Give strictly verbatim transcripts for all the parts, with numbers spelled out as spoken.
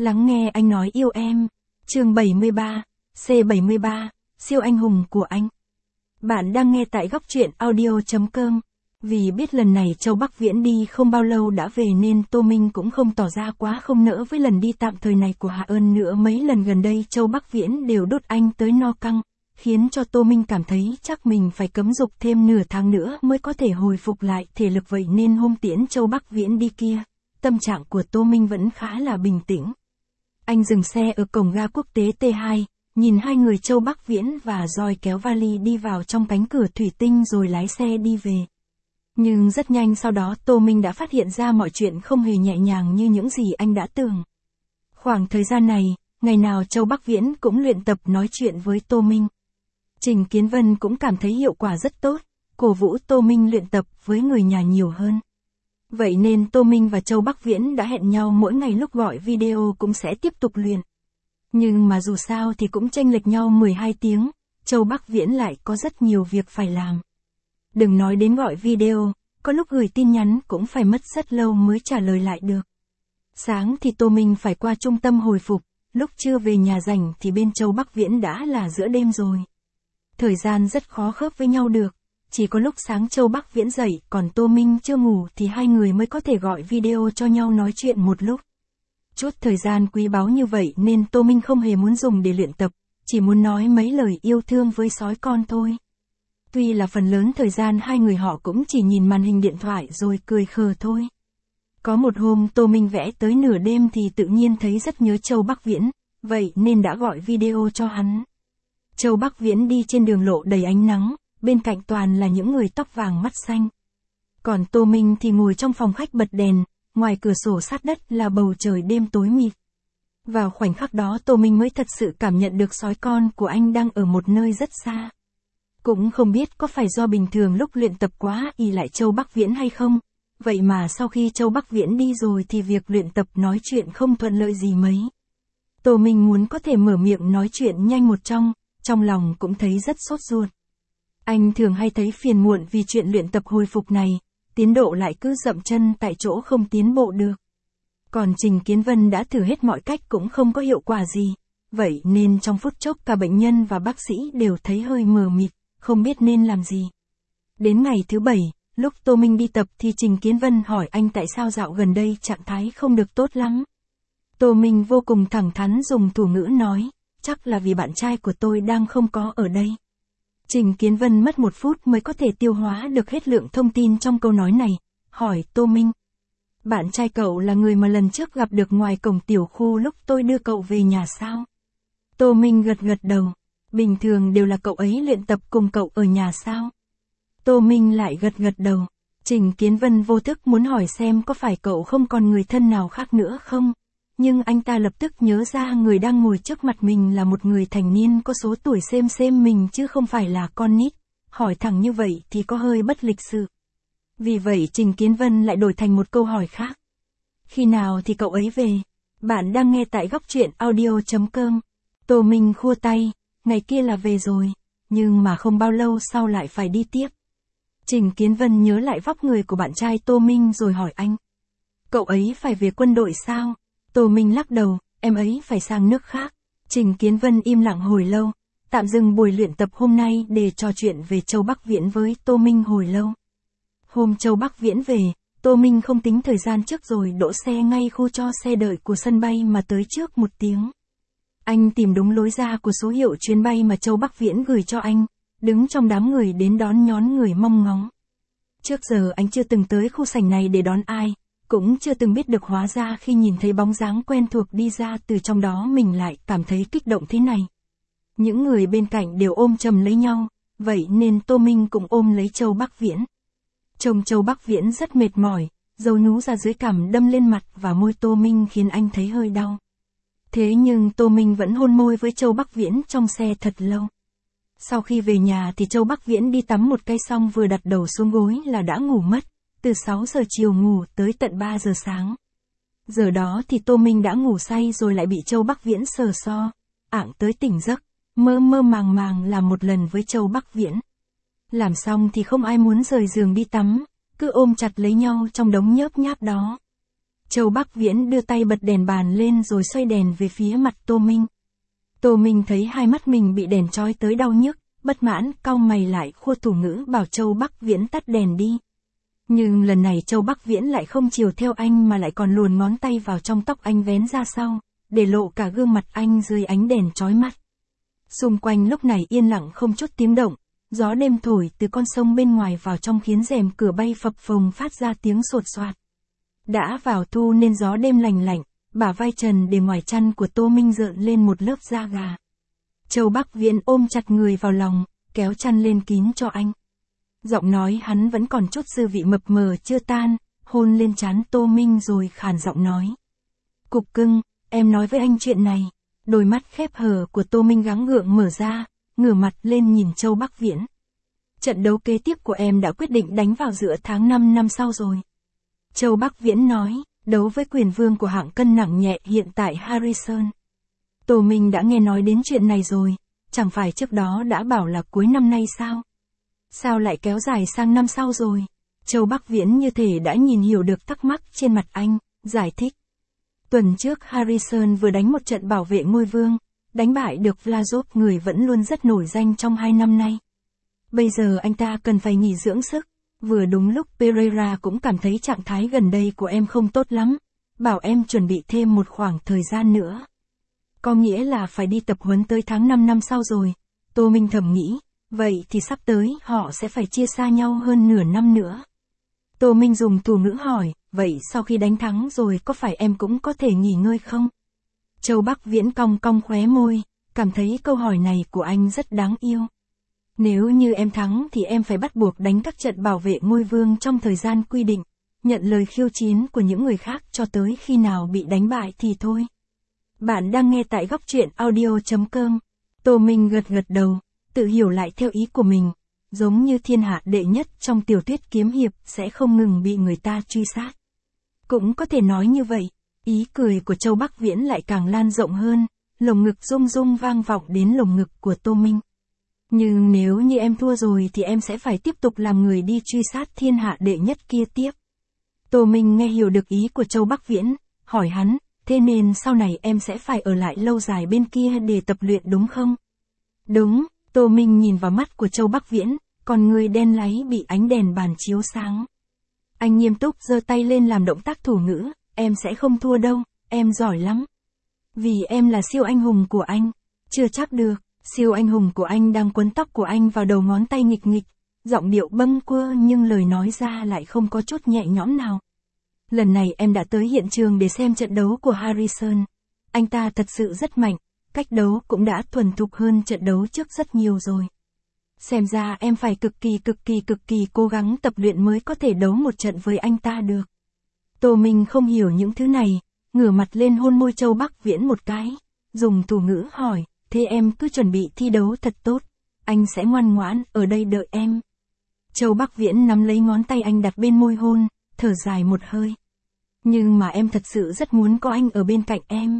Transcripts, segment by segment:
Lắng nghe anh nói yêu em. Chương bảy mươi ba, C bảy mươi ba, siêu anh hùng của anh. Bạn đang nghe tại góc truyện audio chấm com. Vì biết lần này Châu Bắc Viễn đi không bao lâu đã về nên Tô Minh cũng không tỏ ra quá không nỡ với lần đi tạm thời này của Hạ Ơn nữa. Mấy lần gần đây Châu Bắc Viễn đều đốt anh tới no căng, khiến cho Tô Minh cảm thấy chắc mình phải cấm dục thêm nửa tháng nữa mới có thể hồi phục lại thể lực, vậy nên hôm tiễn Châu Bắc Viễn đi kia, tâm trạng của Tô Minh vẫn khá là bình tĩnh. Anh dừng xe ở cổng ga quốc tế T hai, nhìn hai người Châu Bắc Viễn và Joy kéo vali đi vào trong cánh cửa thủy tinh rồi lái xe đi về. Nhưng rất nhanh sau đó Tô Minh đã phát hiện ra mọi chuyện không hề nhẹ nhàng như những gì anh đã tưởng. Khoảng thời gian này, ngày nào Châu Bắc Viễn cũng luyện tập nói chuyện với Tô Minh. Trình Kiến Vân cũng cảm thấy hiệu quả rất tốt, cổ vũ Tô Minh luyện tập với người nhà nhiều hơn. Vậy nên Tô Minh và Châu Bắc Viễn đã hẹn nhau mỗi ngày lúc gọi video cũng sẽ tiếp tục luyện. Nhưng mà dù sao thì cũng chênh lệch nhau mười hai tiếng, Châu Bắc Viễn lại có rất nhiều việc phải làm. Đừng nói đến gọi video, có lúc gửi tin nhắn cũng phải mất rất lâu mới trả lời lại được. Sáng thì Tô Minh phải qua trung tâm hồi phục, lúc trưa về nhà rảnh thì bên Châu Bắc Viễn đã là giữa đêm rồi. Thời gian rất khó khớp với nhau được, chỉ có lúc sáng Châu Bắc Viễn dậy còn Tô Minh chưa ngủ thì hai người mới có thể gọi video cho nhau nói chuyện một lúc. Chút thời gian quý báu như vậy nên Tô Minh không hề muốn dùng để luyện tập, chỉ muốn nói mấy lời yêu thương với sói con thôi. Tuy là phần lớn thời gian hai người họ cũng chỉ nhìn màn hình điện thoại rồi cười khờ thôi. Có một hôm Tô Minh vẽ tới nửa đêm thì tự nhiên thấy rất nhớ Châu Bắc Viễn, vậy nên đã gọi video cho hắn. Châu Bắc Viễn đi trên đường lộ đầy ánh nắng, bên cạnh toàn là những người tóc vàng mắt xanh. Còn Tô Minh thì ngồi trong phòng khách bật đèn, ngoài cửa sổ sát đất là bầu trời đêm tối mịt. Vào khoảnh khắc đó Tô Minh mới thật sự cảm nhận được sói con của anh đang ở một nơi rất xa. Cũng không biết có phải do bình thường lúc luyện tập quá ỷ lại Châu Bắc Viễn hay không, vậy mà sau khi Châu Bắc Viễn đi rồi thì việc luyện tập nói chuyện không thuận lợi gì mấy. Tô Minh muốn có thể mở miệng nói chuyện nhanh một trong, trong lòng cũng thấy rất sốt ruột. Anh thường hay thấy phiền muộn vì chuyện luyện tập hồi phục này, tiến độ lại cứ dậm chân tại chỗ không tiến bộ được. Còn Trình Kiến Vân đã thử hết mọi cách cũng không có hiệu quả gì, vậy nên trong phút chốc cả bệnh nhân và bác sĩ đều thấy hơi mờ mịt, không biết nên làm gì. Đến ngày thứ bảy, lúc Tô Minh đi tập thì Trình Kiến Vân hỏi anh tại sao dạo gần đây trạng thái không được tốt lắm. Tô Minh vô cùng thẳng thắn dùng thủ ngữ nói, chắc là vì bạn trai của tôi đang không có ở đây. Trình Kiến Vân mất một phút mới có thể tiêu hóa được hết lượng thông tin trong câu nói này, hỏi Tô Minh. Bạn trai cậu là người mà lần trước gặp được ngoài cổng tiểu khu lúc tôi đưa cậu về nhà sao? Tô Minh gật gật đầu, bình thường đều là cậu ấy luyện tập cùng cậu ở nhà sao? Tô Minh lại gật gật đầu, Trình Kiến Vân vô thức muốn hỏi xem có phải cậu không còn người thân nào khác nữa không? Nhưng anh ta lập tức nhớ ra người đang ngồi trước mặt mình là một người thành niên có số tuổi xem xem mình chứ không phải là con nít, hỏi thẳng như vậy thì có hơi bất lịch sự. Vì vậy Trình Kiến Vân lại đổi thành một câu hỏi khác. Khi nào thì cậu ấy về? Bạn đang nghe tại góc truyện audio chấm com. Tô Minh khua tay, ngày kia là về rồi, nhưng mà không bao lâu sau lại phải đi tiếp. Trình Kiến Vân nhớ lại vóc người của bạn trai Tô Minh rồi hỏi anh. Cậu ấy phải về quân đội sao? Tô Minh lắc đầu, em ấy phải sang nước khác. Trình Kiến Vân im lặng hồi lâu, tạm dừng buổi luyện tập hôm nay để trò chuyện về Châu Bắc Viễn với Tô Minh hồi lâu. Hôm Châu Bắc Viễn về, Tô Minh không tính thời gian trước rồi đỗ xe ngay khu cho xe đợi của sân bay mà tới trước một tiếng. Anh tìm đúng lối ra của số hiệu chuyến bay mà Châu Bắc Viễn gửi cho anh, đứng trong đám người đến đón nhón người mong ngóng. Trước giờ anh chưa từng tới khu sảnh này để đón ai, cũng chưa từng biết được hóa ra khi nhìn thấy bóng dáng quen thuộc đi ra từ trong đó mình lại cảm thấy kích động thế này. Những người bên cạnh đều ôm chầm lấy nhau, vậy nên Tô Minh cũng ôm lấy Châu Bắc Viễn. Trông Châu Bắc Viễn rất mệt mỏi, dầu nhú ra dưới cằm đâm lên mặt và môi Tô Minh khiến anh thấy hơi đau. Thế nhưng Tô Minh vẫn hôn môi với Châu Bắc Viễn trong xe thật lâu. Sau khi về nhà thì Châu Bắc Viễn đi tắm một cái xong vừa đặt đầu xuống gối là đã ngủ mất, từ sáu giờ chiều ngủ tới tận ba giờ sáng. Giờ đó thì Tô Minh đã ngủ say rồi lại bị Châu Bắc Viễn sờ so, ạng tới tỉnh giấc, mơ mơ màng màng làm một lần với Châu Bắc Viễn. Làm xong thì không ai muốn rời giường đi tắm, cứ ôm chặt lấy nhau trong đống nhớp nháp đó. Châu Bắc Viễn đưa tay bật đèn bàn lên rồi xoay đèn về phía mặt Tô Minh. Tô Minh thấy hai mắt mình bị đèn chói tới đau nhức, bất mãn, cau mày lại khua thủ ngữ bảo Châu Bắc Viễn tắt đèn đi. Nhưng lần này Châu Bắc Viễn lại không chiều theo anh mà lại còn luồn ngón tay vào trong tóc anh vén ra sau, để lộ cả gương mặt anh dưới ánh đèn chói mắt. Xung quanh lúc này yên lặng không chút tiếng động, gió đêm thổi từ con sông bên ngoài vào trong khiến rèm cửa bay phập phồng phát ra tiếng sột soạt. Đã vào thu nên gió đêm lành lạnh, bả vai trần để ngoài chăn của Tô Minh rợn lên một lớp da gà. Châu Bắc Viễn ôm chặt người vào lòng, kéo chăn lên kín cho anh. Giọng nói hắn vẫn còn chút dư vị mập mờ chưa tan, hôn lên trán Tô Minh rồi khàn giọng nói. Cục cưng, em nói với anh chuyện này. Đôi mắt khép hờ của Tô Minh gắng gượng mở ra, ngửa mặt lên nhìn Châu Bắc Viễn. Trận đấu kế tiếp của em đã quyết định đánh vào giữa tháng năm năm sau rồi. Châu Bắc Viễn nói, đấu với quyền vương của hạng cân nặng nhẹ hiện tại Harrison. Tô Minh đã nghe nói đến chuyện này rồi, chẳng phải trước đó đã bảo là cuối năm nay sao? Sao lại kéo dài sang năm sau rồi? Châu Bắc Viễn như thể đã nhìn hiểu được thắc mắc trên mặt anh, giải thích. Tuần trước Harrison vừa đánh một trận bảo vệ ngôi vương, đánh bại được Vlasov, người vẫn luôn rất nổi danh trong hai năm nay. Bây giờ anh ta cần phải nghỉ dưỡng sức, vừa đúng lúc Pereira cũng cảm thấy trạng thái gần đây của em không tốt lắm, bảo em chuẩn bị thêm một khoảng thời gian nữa. Có nghĩa là phải đi tập huấn tới tháng năm năm sau rồi, Tô Minh thầm nghĩ, vậy thì sắp tới họ sẽ phải chia xa nhau hơn nửa năm nữa. Tô Minh dùng thủ ngữ hỏi, vậy sau khi đánh thắng rồi có phải em cũng có thể nghỉ ngơi không? Châu Bắc Viễn cong cong khóe môi, cảm thấy câu hỏi này của anh rất đáng yêu. Nếu như em thắng thì em phải bắt buộc đánh các trận bảo vệ ngôi vương trong thời gian quy định, nhận lời khiêu chiến của những người khác cho tới khi nào bị đánh bại thì thôi. Bạn đang nghe tại góc truyện audio chấm com. Tô Minh gật gật đầu, tự hiểu lại theo ý của mình. Giống như thiên hạ đệ nhất trong tiểu thuyết kiếm hiệp sẽ không ngừng bị người ta truy sát. Cũng có thể nói như vậy, ý cười của Châu Bắc Viễn lại càng lan rộng hơn, lồng ngực rung rung vang vọng đến lồng ngực của Tô Minh. Nhưng nếu như em thua rồi thì em sẽ phải tiếp tục làm người đi truy sát thiên hạ đệ nhất kia tiếp. Tô Minh nghe hiểu được ý của Châu Bắc Viễn, hỏi hắn, thế nên sau này em sẽ phải ở lại lâu dài bên kia để tập luyện đúng không? Đúng. Tô Minh nhìn vào mắt của Châu Bắc Viễn, còn người đen láy bị ánh đèn bàn chiếu sáng. Anh nghiêm túc giơ tay lên làm động tác thủ ngữ, em sẽ không thua đâu, em giỏi lắm. Vì em là siêu anh hùng của anh. Chưa chắc được, siêu anh hùng của anh đang quấn tóc của anh vào đầu ngón tay nghịch nghịch, giọng điệu bâng quơ nhưng lời nói ra lại không có chút nhẹ nhõm nào. Lần này em đã tới hiện trường để xem trận đấu của Harrison. Anh ta thật sự rất mạnh. Cách đấu cũng đã thuần thục hơn trận đấu trước rất nhiều rồi. Xem ra em phải cực kỳ cực kỳ cực kỳ cố gắng tập luyện mới có thể đấu một trận với anh ta được. Tô Minh không hiểu những thứ này, ngửa mặt lên hôn môi Châu Bắc Viễn một cái, dùng thủ ngữ hỏi, thế em cứ chuẩn bị thi đấu thật tốt, anh sẽ ngoan ngoãn ở đây đợi em. Châu Bắc Viễn nắm lấy ngón tay anh đặt bên môi hôn, thở dài một hơi. Nhưng mà em thật sự rất muốn có anh ở bên cạnh em.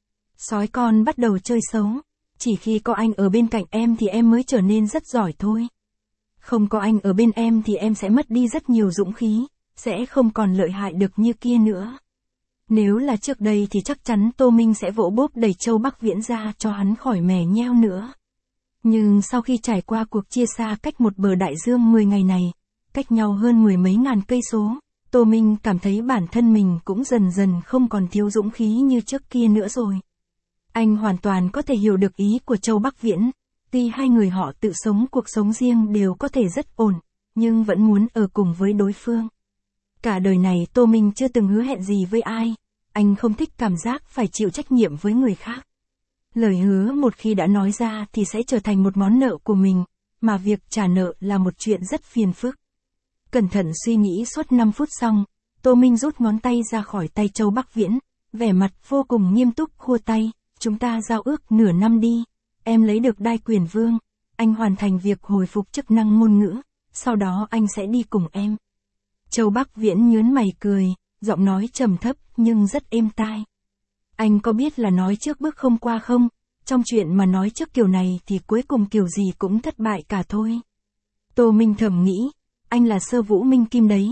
Sói con bắt đầu chơi xấu, chỉ khi có anh ở bên cạnh em thì em mới trở nên rất giỏi thôi. Không có anh ở bên em thì em sẽ mất đi rất nhiều dũng khí, sẽ không còn lợi hại được như kia nữa. Nếu là trước đây thì chắc chắn Tô Minh sẽ vỗ bốp đẩy Châu Bắc Viễn ra cho hắn khỏi mè nheo nữa. Nhưng sau khi trải qua cuộc chia xa cách một bờ đại dương mười ngày này, cách nhau hơn mười mấy ngàn cây số, Tô Minh cảm thấy bản thân mình cũng dần dần không còn thiếu dũng khí như trước kia nữa rồi. Anh hoàn toàn có thể hiểu được ý của Châu Bắc Viễn, tuy hai người họ tự sống cuộc sống riêng đều có thể rất ổn, nhưng vẫn muốn ở cùng với đối phương. Cả đời này Tô Minh chưa từng hứa hẹn gì với ai, anh không thích cảm giác phải chịu trách nhiệm với người khác. Lời hứa một khi đã nói ra thì sẽ trở thành một món nợ của mình, mà việc trả nợ là một chuyện rất phiền phức. Cẩn thận suy nghĩ suốt năm phút xong, Tô Minh rút ngón tay ra khỏi tay Châu Bắc Viễn, vẻ mặt vô cùng nghiêm túc khua tay. Chúng ta giao ước nửa năm đi, em lấy được đai quyền vương, anh hoàn thành việc hồi phục chức năng ngôn ngữ, sau đó anh sẽ đi cùng em. Châu Bắc Viễn nhớn mày cười, giọng nói trầm thấp nhưng rất êm tai. Anh có biết là nói trước bước không qua không, trong chuyện mà nói trước kiểu này thì cuối cùng kiểu gì cũng thất bại cả thôi. Tô Minh thầm nghĩ, anh là Sơ Vũ Minh Kim đấy,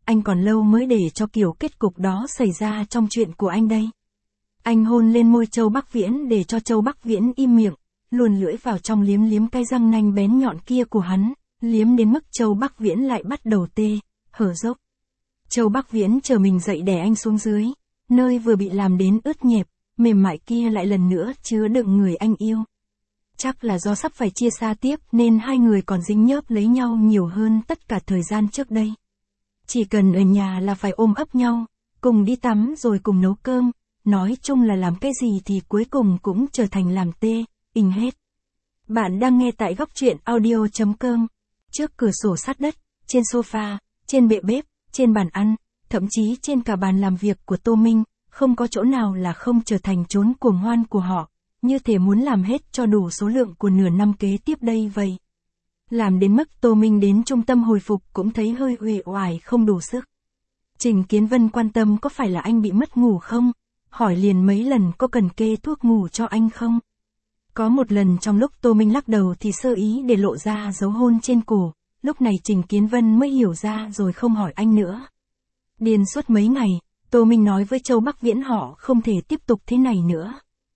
anh còn lâu mới để cho kiểu kết cục đó xảy ra trong chuyện của anh đây. Anh hôn lên môi Châu Bắc Viễn để cho Châu Bắc Viễn im miệng, luồn lưỡi vào trong liếm liếm cái răng nanh bén nhọn kia của hắn, liếm đến mức Châu Bắc Viễn lại bắt đầu tê, hở dốc. Châu Bắc Viễn chờ mình dậy đè anh xuống dưới, nơi vừa bị làm đến ướt nhẹp, mềm mại kia lại lần nữa chứa đựng người anh yêu. Chắc là do sắp phải chia xa tiếp nên hai người còn dính nhớp lấy nhau nhiều hơn tất cả thời gian trước đây. Chỉ cần ở nhà là phải ôm ấp nhau, cùng đi tắm rồi cùng nấu cơm, nói chung là làm cái gì thì cuối cùng cũng trở thành làm tê, inh hết. Bạn đang nghe tại góc truyện audio chấm com. Trước cửa sổ sát đất, trên sofa, trên bệ bếp, trên bàn ăn, thậm chí trên cả bàn làm việc của Tô Minh, không có chỗ nào là không trở thành chốn cuồng hoan của họ, như thể muốn làm hết cho đủ số lượng của nửa năm kế tiếp đây vậy. Làm đến mức Tô Minh đến trung tâm hồi phục cũng thấy hơi uể oải không đủ sức. Trình Kiến Vân quan tâm có phải là anh bị mất ngủ không, hỏi liền mấy lần có cần kê thuốc ngủ cho anh không. Có một lần trong lúc Tô Minh lắc đầu thì sơ ý để lộ ra dấu hôn trên cổ, lúc này Trình Kiến Vân mới hiểu ra rồi không hỏi anh nữa. Điên suốt mấy ngày, Tô Minh nói với Châu Bắc Viễn họ không thể tiếp tục thế này nữa.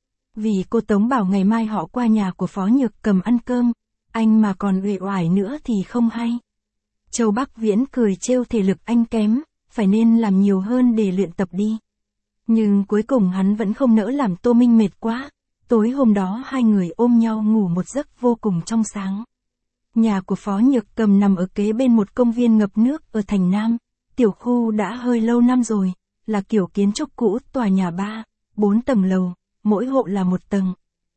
Vì cô Tống bảo ngày mai họ qua nhà của Phó Nhược Cầm ăn cơm, anh mà còn uể oải nữa thì không hay. Châu Bắc Viễn cười trêu thể lực anh kém, phải nên làm nhiều hơn để luyện tập đi. Nhưng cuối cùng hắn vẫn không nỡ làm Tô Minh mệt quá. Tối hôm đó hai người ôm nhau ngủ một giấc vô cùng trong sáng. Nhà của Phó Nhược Cầm nằm ở kế bên một công viên ngập nước ở thành Nam, tiểu khu đã hơi lâu năm rồi, là kiểu kiến trúc cũ, tòa nhà ba, bốn tầng lầu, mỗi hộ là một tầng.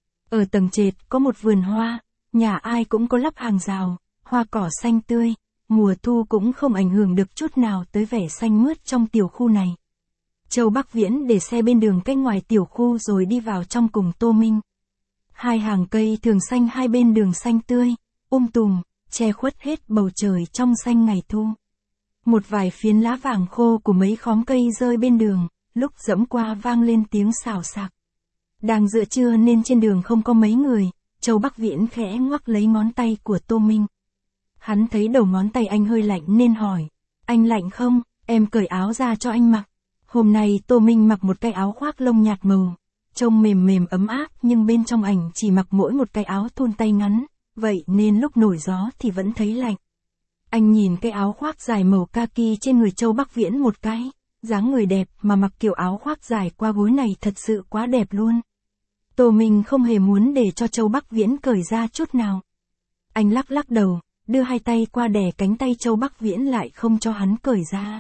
Ở tầng trệt có một vườn hoa, nhà ai cũng có lắp hàng rào, hoa cỏ xanh tươi, mùa thu cũng không ảnh hưởng được chút nào tới vẻ xanh mướt trong tiểu khu này. Châu Bắc Viễn để xe bên đường cách ngoài tiểu khu rồi đi vào trong cùng Tô Minh. Hai hàng cây thường xanh hai bên đường xanh tươi, um tùm, che khuất hết bầu trời trong xanh ngày thu. Một vài phiến lá vàng khô của mấy khóm cây rơi bên đường, lúc dẫm qua vang lên tiếng xào xạc. Đang giữa trưa nên trên đường không có mấy người, Châu Bắc Viễn khẽ ngoắc lấy ngón tay của Tô Minh. Hắn thấy đầu ngón tay anh hơi lạnh nên hỏi, anh lạnh không, em cởi áo ra cho anh mặc. Hôm nay Tô Minh mặc một cái áo khoác lông nhạt màu, trông mềm mềm ấm áp nhưng bên trong ảnh chỉ mặc mỗi một cái áo thun tay ngắn, vậy nên lúc nổi gió thì vẫn thấy lạnh. Anh nhìn cái áo khoác dài màu kaki trên người Châu Bắc Viễn một cái, dáng người đẹp mà mặc kiểu áo khoác dài qua gối này thật sự quá đẹp luôn. Tô Minh không hề muốn để cho Châu Bắc Viễn cởi ra chút nào. Anh lắc lắc đầu, đưa hai tay qua đè cánh tay Châu Bắc Viễn lại không cho hắn cởi ra.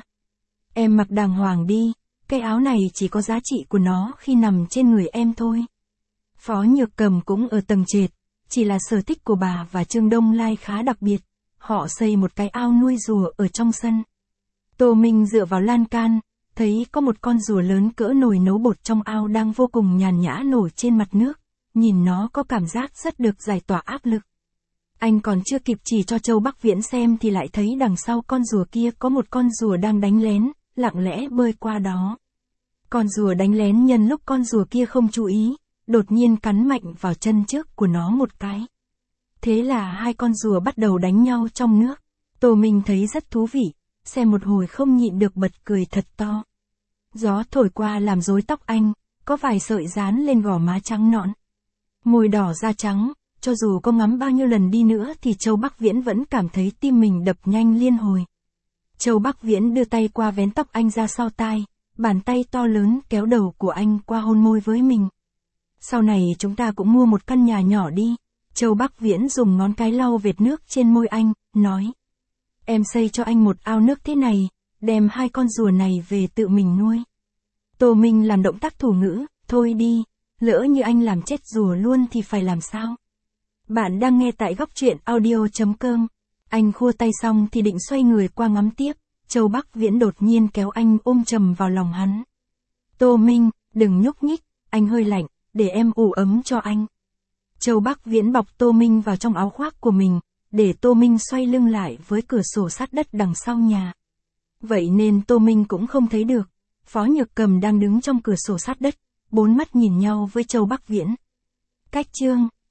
Em mặc đàng hoàng đi, cái áo này chỉ có giá trị của nó khi nằm trên người em thôi. Phó Nhược Cầm cũng ở tầng trệt, chỉ là sở thích của bà và Trương Đông Lai khá đặc biệt, họ xây một cái ao nuôi rùa ở trong sân. Tô Minh dựa vào lan can, thấy có một con rùa lớn cỡ nồi nấu bột trong ao đang vô cùng nhàn nhã nổi trên mặt nước, nhìn nó có cảm giác rất được giải tỏa áp lực. Anh còn chưa kịp chỉ cho Châu Bắc Viễn xem thì lại thấy đằng sau con rùa kia có một con rùa đang đánh lén, lặng lẽ bơi qua đó. Con rùa đánh lén nhân lúc con rùa kia không chú ý, đột nhiên cắn mạnh vào chân trước của nó một cái. Thế là hai con rùa bắt đầu đánh nhau trong nước. Tô Minh thấy rất thú vị, xem một hồi không nhịn được bật cười thật to. Gió thổi qua làm rối tóc anh, có vài sợi dán lên gò má trắng nõn. Môi đỏ da trắng, cho dù có ngắm bao nhiêu lần đi nữa thì Châu Bắc Viễn vẫn cảm thấy tim mình đập nhanh liên hồi. Châu Bắc Viễn đưa tay qua vén tóc anh ra sau tai, bàn tay to lớn kéo đầu của anh qua hôn môi với mình. Sau này chúng ta cũng mua một căn nhà nhỏ đi. Châu Bắc Viễn dùng ngón cái lau vệt nước trên môi anh, nói. Em xây cho anh một ao nước thế này, đem hai con rùa này về tự mình nuôi. Tô Minh làm động tác thủ ngữ, thôi đi, lỡ như anh làm chết rùa luôn thì phải làm sao? Bạn đang nghe tại góc truyện audio chấm com. Anh khua tay xong thì định xoay người qua ngắm tiếp, Châu Bắc Viễn đột nhiên kéo anh ôm chầm vào lòng hắn. Tô Minh, đừng nhúc nhích, anh hơi lạnh, để em ủ ấm cho anh. Châu Bắc Viễn bọc Tô Minh vào trong áo khoác của mình, để Tô Minh xoay lưng lại với cửa sổ sát đất đằng sau nhà. Vậy nên Tô Minh cũng không thấy được. Phó Nhược Cầm đang đứng trong cửa sổ sát đất, bốn mắt nhìn nhau với Châu Bắc Viễn. Cách chương